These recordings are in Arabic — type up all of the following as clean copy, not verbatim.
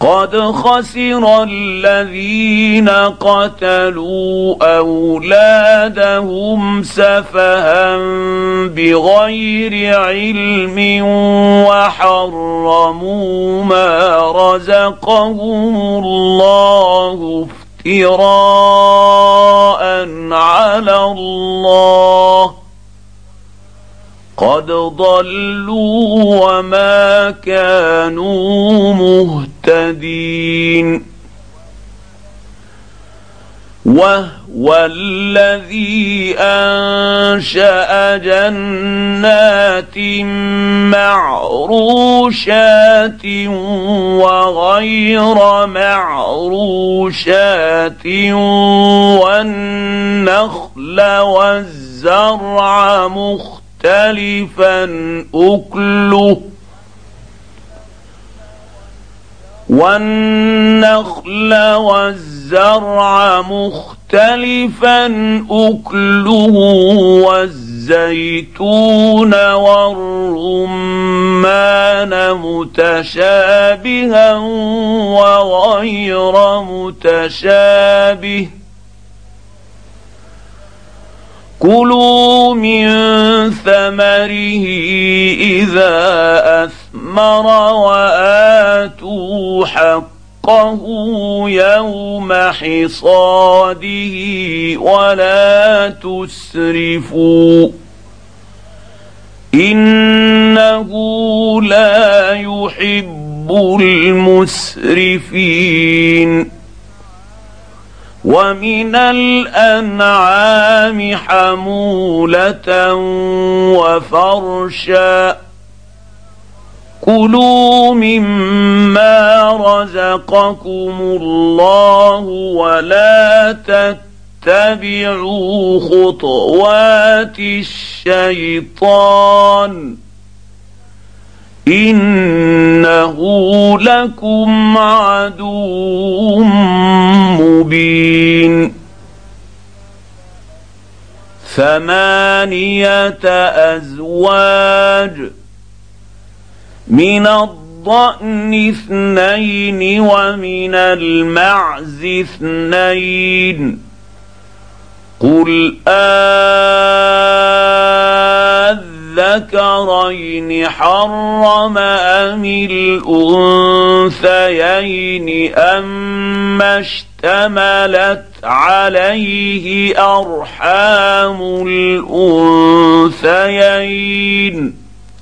قد خسر الذين قتلوا أولادهم سفها بغير علم وحرموا ما رزقهم الله افتراء على الله قد ضلوا وما كانوا مهتدين. وهو الذي أنشأ جنات معروشات وغير معروشات والنخل والزرع مختلفا أكله والزيتون والرمان متشابها وغير متشابه كلوا من ثمره إذا أثمر وآتوا حقه يوم حصاده ولا تسرفوا إنه لا يحب المسرفين. ومن الأنعام حمولة وفرشا كلوا مما رزقكم الله ولا تتبعوا خطوات الشيطان إنه لكم عدو مبين. 8 أزواج من الضأن 2 ومن المعز 2 قل الذكرين حرم أم الأنثيين أما اشتملت عليه أرحام الأنثيين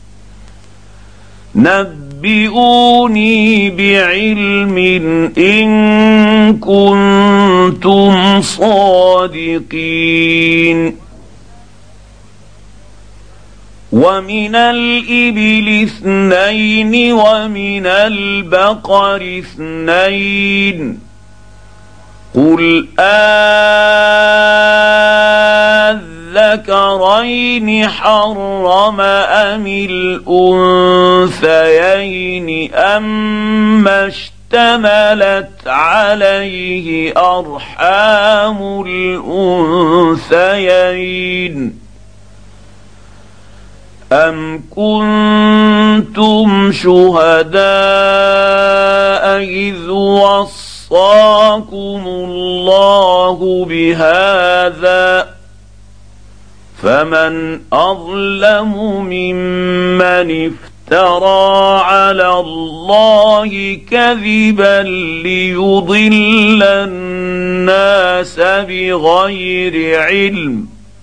نبئوني بعلم إن كنتم صادقين. ومن الإبل 2 ومن البقر 2 قل الذكرين حرم أم الأنثيين أما اشتملت عليه أرحام الأنثيين أم كنتم شهداء إذ وصاكم الله بهذا فمن أظلم ممن افترى على الله كذبا ليضل الناس بغير علم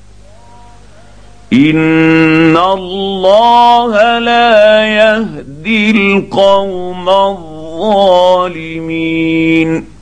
إن الله لا يهدي القوم الظالمين.